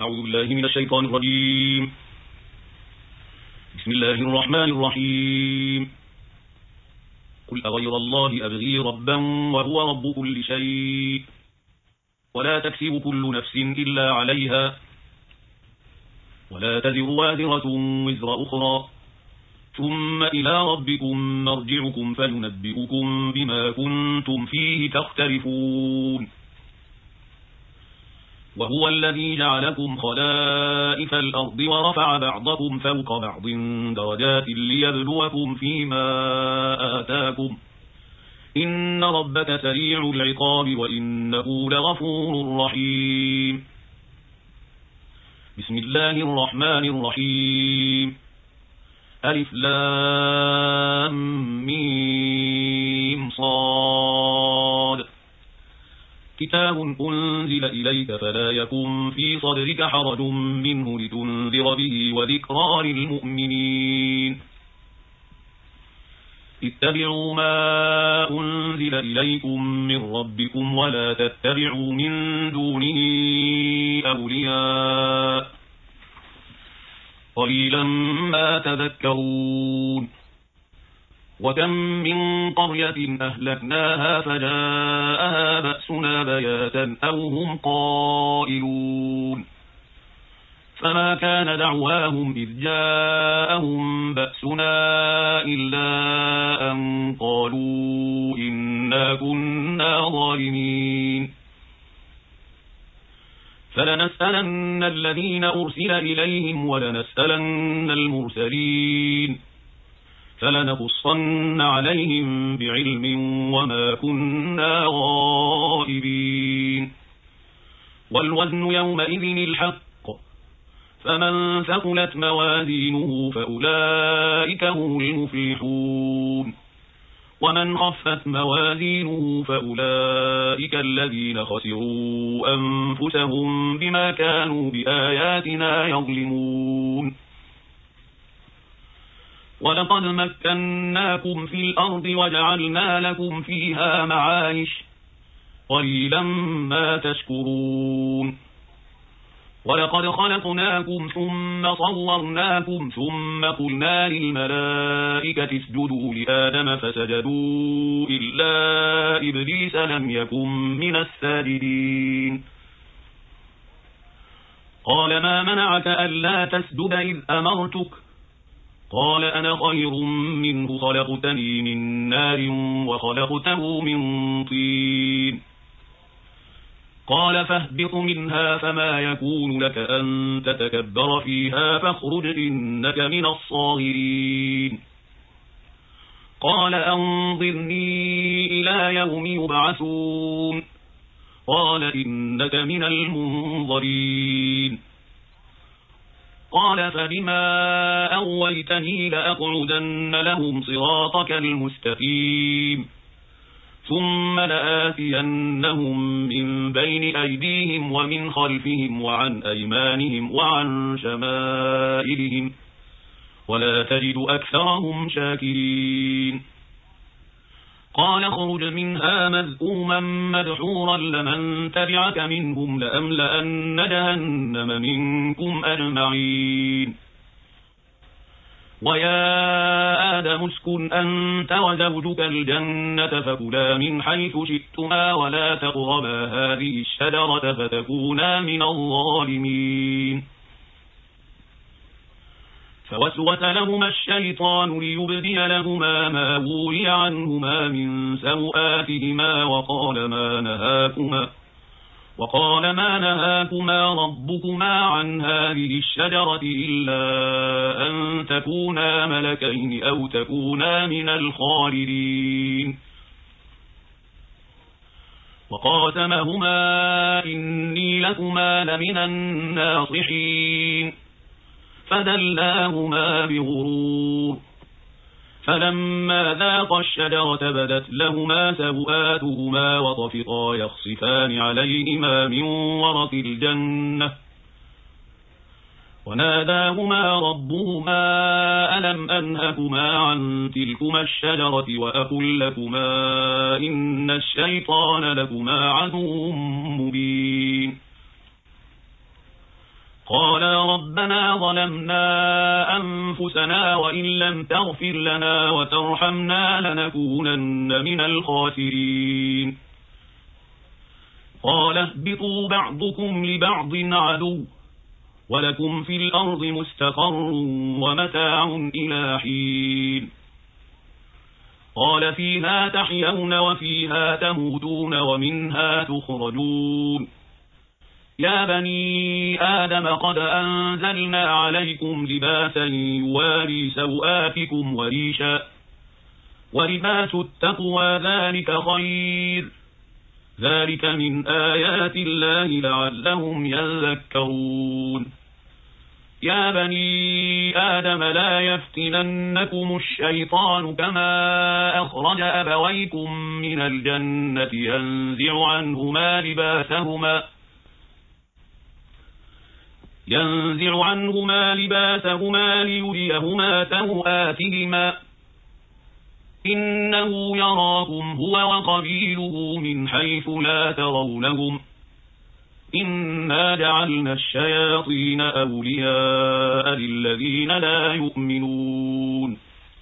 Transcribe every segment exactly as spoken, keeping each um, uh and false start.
أعوذ بالله من الشيطان الرجيم. بسم الله الرحمن الرحيم. قل أغير الله أبغي ربا وهو رب كل شيء ولا تكسب كل نفس إلا عليها ولا تزر وازرة وزر أخرى ثم إلى ربكم مرجعكم فينبئكم بما كنتم فيه تختلفون. وهو الذي جعلكم خلائف الأرض ورفع بعضكم فوق بعض درجات ليبلوكم فيما آتاكم إن ربك سريع العقاب وإنه لغفور رحيم. بسم الله الرحمن الرحيم. ألف لام ميم صاد. كتاب أنزل إليك فلا يكن في صدرك حرج منه لتنذر به وذكرى للمؤمنين. اتبعوا ما أنزل إليكم من ربكم ولا تتبعوا من دونه أولياء قليلا ما تذكرون. وكم من قرية أهلكناها فجاءها بأسنا بياتا أو هم قائلون فما كان دعواهم إذ جاءهم بأسنا إلا أن قالوا إنا كنا ظالمين. فلنسألن الذين أرسل إليهم ولنسألن المرسلين فلنقصن عليهم بعلم وما كنا غائبين. والوزن يومئذ الحق فمن ثقلت موازينه فأولئك هم المفلحون ومن خفت موازينه فأولئك الذين خسروا أنفسهم بما كانوا بآياتنا يظلمون. ولقد مكناكم في الأرض وجعلنا لكم فيها معايش قليلا ما تشكرون. ولقد خلقناكم ثم صورناكم ثم قلنا للملائكة اسجدوا لآدم فسجدوا إلا إبليس لم يكن من الساجدين. قال ما منعك ألا تسجد إذ أمرتك قال أنا خير منه خلقتني من نار وخلقته من طين. قال فاهبط منها فما يكون لك أن تتكبر فيها فاخرج إنك من الصاغرين. قال أنظرني إلى يوم يبعثون قال إنك من المنظرين. قال فبما أغويتني لأقعدن لهم صراطك المستقيم ثم لآتينهم من بين أيديهم ومن خلفهم وعن أيمانهم وعن شمائلهم ولا تجد أكثرهم شاكرين. قال اخرج منها مذءوما مدحورا لمن تبعك منهم لأملأن جهنم منكم أجمعين. ويا آدم اسكن أنت وزوجك الجنة فكلا من حيث شئتما ولا تقربا هذه الشجرة فتكونا من الظالمين. فوسوس لهما الشيطان ليبدي لهما ما وري عنهما من سوآتهما وقال ما نهاكما وقال ما نهاكما ربكما عن هذه الشجرة إلا أن تكونا ملكين أو تكونا من الخالدين. وقاسمهما إني لكما لمن الناصحين فدلاهما بغرور فلما ذاقا الشجرة بدت لهما سوآتهما وطفقا يخصفان عليهما من ورق الجنة وناداهما ربهما ألم أنهكما عن تلكما الشجرة وأقل لكما إن الشيطان لكما عدو مبين. قالا ربنا ظلمنا أنفسنا وإن لم تغفر لنا وترحمنا لنكونن من الخاسرين قال اهبطوا بعضكم لبعض عدو ولكم في الأرض مستقر ومتاع إلى حين قال فيها تحيون وفيها تموتون ومنها تخرجون يا بني آدم قد أنزلنا عليكم لباسا يواري سوآتكم وريشا ولباس التقوى ذلك خير ذلك من آيات الله لعلهم يذكرون يا بني آدم لا يفتننكم الشيطان كما أخرج أبويكم من الجنة ينزع عنهما لباسهما ينزع عنهما لباسهما ليريهما سوآتهما إنه يراكم هو وقبيله من حيث لا ترونهم إنا جعلنا الشياطين أولياء للذين لا يؤمنون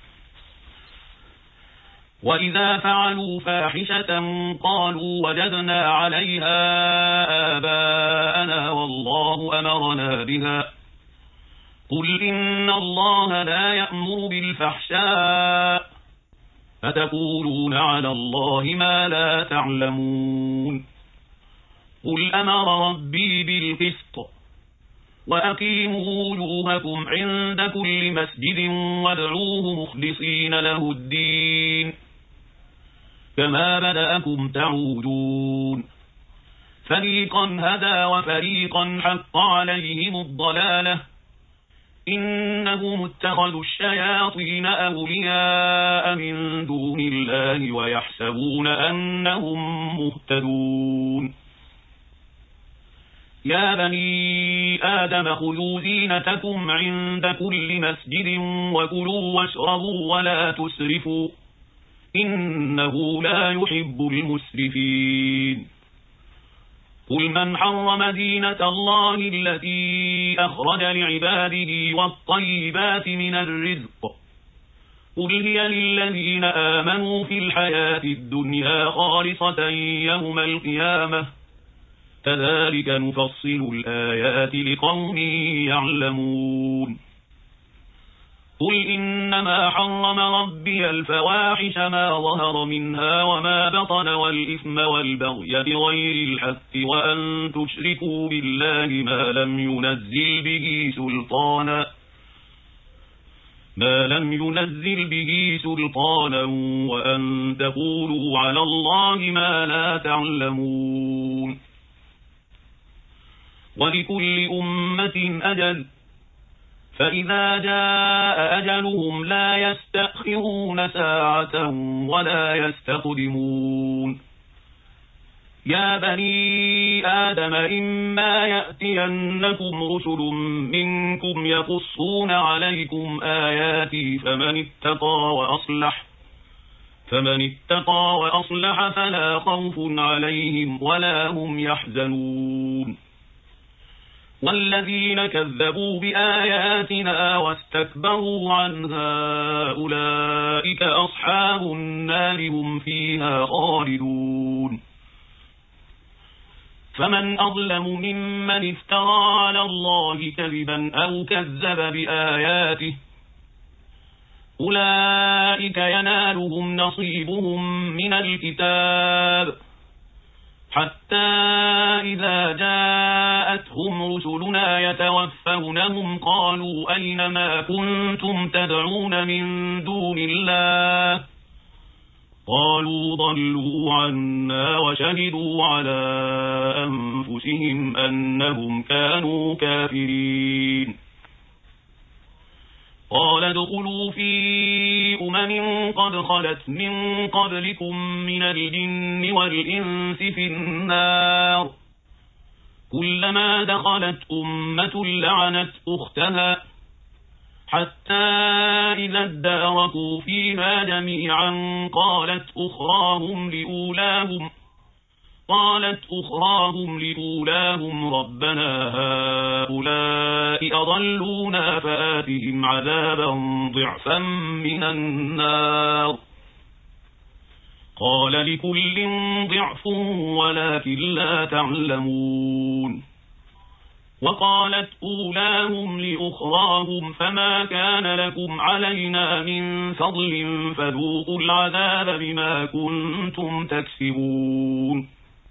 وإذا فعلوا فاحشة قالوا وجدنا عليها آباءنا والله أمرنا بها قل إن الله لا يأمر بالفحشاء فتقولون على الله ما لا تعلمون قل أمر ربي بالقسط وأقيموا وجوهكم عند كل مسجد وادعوه مخلصين له الدين كما بدأكم تعودون فريقا هدى وفريقا حق عليهم الضلالة إنهم اتخذوا الشياطين أولياء من دون الله ويحسبون أنهم مهتدون يا بني آدم خذوا زينتكم عند كل مسجد وكلوا واشربوا ولا تسرفوا إنه لا يحب المسرفين قل من حرم زينة الله التي أخرج لعباده والطيبات من الرزق قل هي للذين آمنوا في الحياة الدنيا خالصة يوم القيامة كذلك نفصل الآيات لقوم يعلمون قل إنما حرم ربي الفواحش ما ظهر منها وما بطن والإثم والبغي بغير الحق وأن تشركوا بالله ما لم ينزل به سلطانا ما لم ينزل به سلطانا وأن تقولوا على الله ما لا تعلمون ولكل أمة أجل فإذا جاء أجلهم لا يستأخرون ساعة ولا يستقدمون يا بني آدم إما يأتينكم رسل منكم يقصون عليكم آياتي فمن اتقى وأصلح فمن اتقى وأصلح فلا خوف عليهم ولا هم يحزنون والذين كذبوا بآياتنا واستكبروا عنها أولئك أصحاب النار هم فيها خالدون فمن أظلم ممن افترى على الله كذبا أو كذب بآياته أولئك ينالهم نصيبهم من الكتاب حتى إذا جاءتهم رسلنا يتوفونهم قالوا أين ما كنتم تدعون من دون الله قالوا ضلوا عنا وشهدوا على أنفسهم أنهم كانوا كافرين قال ادخلوا في أمم قد خلت من قبلكم من الجن والإنس في النار كلما دخلت أمة لعنت أختها حتى إذا اداركوا فيها جميعا قالت أخراهم لأولاهم قالت أخراهم لأولاهم ربنا هؤلاء أضلونا فآتهم عذابا ضعفا من النار قال لكل ضعف ولكن لا تعلمون وقالت أولاهم لأخراهم فما كان لكم علينا من فضل فذوقوا العذاب بما كنتم تكسبون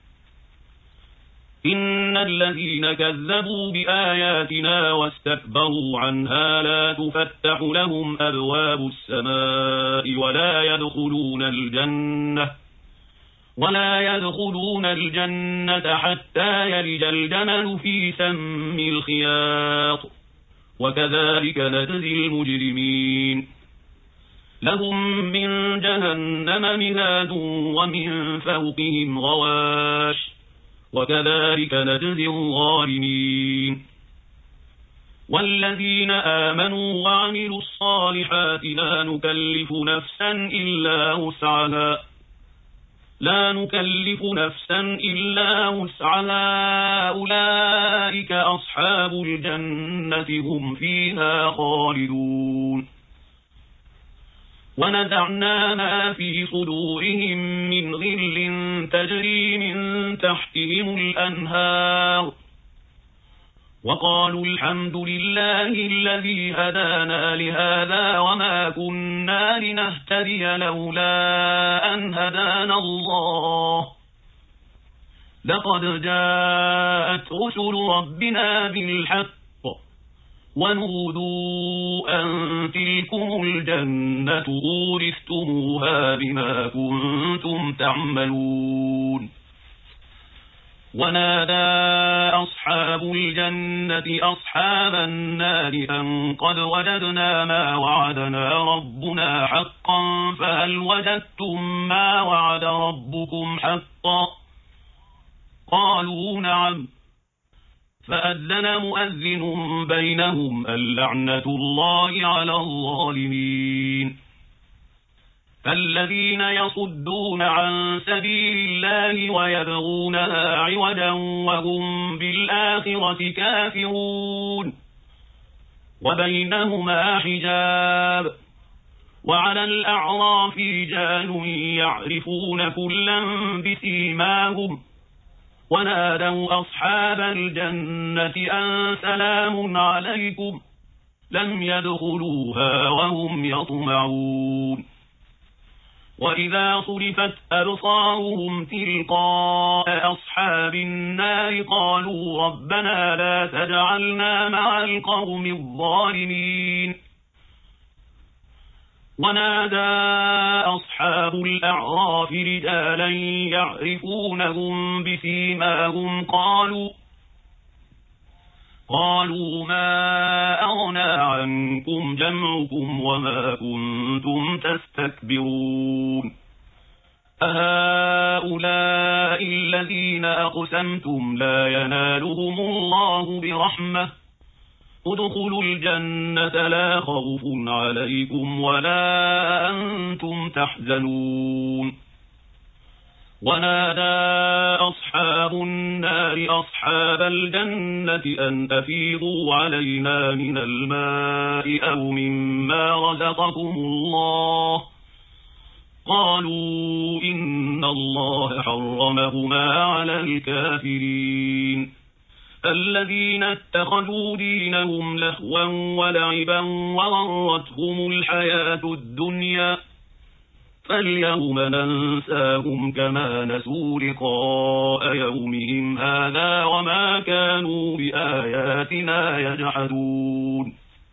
إن الذين كذبوا بآياتنا واستكبروا عنها لا تفتح لهم أبواب السماء ولا يدخلون الجنة ولا يدخلون الجنة حتى يلج الجمل في سم الخياط وكذلك نجزي المجرمين لهم من جهنم مهاد ومن فوقهم غواش وكذلك نجزي الظالمين والذين آمنوا وعملوا الصالحات لا نكلف نفسا إلا وسعها لا نكلف نفسا إلا وسعها أولئك أصحاب الجنة هم فيها خالدون ونزعنا ما في صدورهم من غل تجري من تحتهم الأنهار وقالوا الحمد لله الذي هدانا لهذا وما كنا لنهتدي لولا أن هدانا الله لقد جاءت رسل ربنا بالحق ونودوا أن تلكم الجنة أورثتموها بما كنتم تعملون ونادى أصحاب الجنة أصحاب النار أن قد وجدنا ما وعدنا ربنا حقا فهل وجدتم ما وعد ربكم حقا قالوا نعم فأذن مؤذن بينهم اللعنة الله على الظالمين الذين يصدون عن سبيل الله ويبغونها عوجا وهم بالآخرة كافرون وبينهما حجاب وعلى الأعراف رجال يعرفون كلا بسيماهم ونادوا أصحاب الجنة أن سلام عليكم لم يدخلوها وهم يطمعون وإذا صرفت أبصارهم تلقاء أصحاب النار قالوا ربنا لا تجعلنا مع القوم الظالمين ونادى أصحاب الأعراف رجالا يعرفونهم بسيماهم قالوا قالوا ما أغنى عنكم جمعكم وما كنتم تستكبرون أهؤلاء الذين أقسمتم لا ينالهم الله برحمة ادخلوا الجنة لا خوف عليكم ولا أنتم تحزنون ونادى أصحاب النار أصحاب الجنة أن أفيضوا علينا من الماء أو مما رزقكم الله قالوا إن الله حرمهما على الكافرين الذين اتخذوا دينهم لهوا ولعبا وغرتهم الحياة الدنيا فاليوم ننساهم كما نسوا لقاء يومهم هذا وما كانوا بآياتنا يجحدون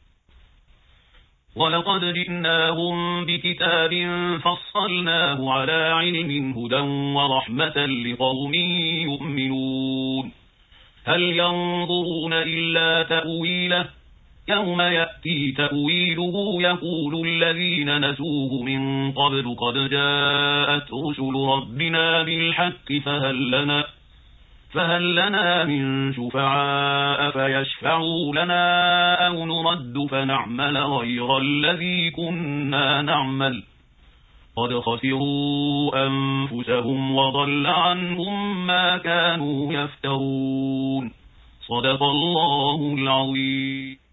ولقد جئناهم بكتاب فصلناه على علم هدى ورحمة لقوم يؤمنون هل ينظرون إلا تأويله يوم يأتي تأويله يقول الذين نسوه من قبل قد جاءت رسل ربنا بالحق فهل لنا فهل لنا من شفعاء فيشفعوا لنا أو نرد فنعمل غير الذي كنا نعمل قد خسروا أنفسهم وضل عنهم ما كانوا يفترون صدق الله العظيم.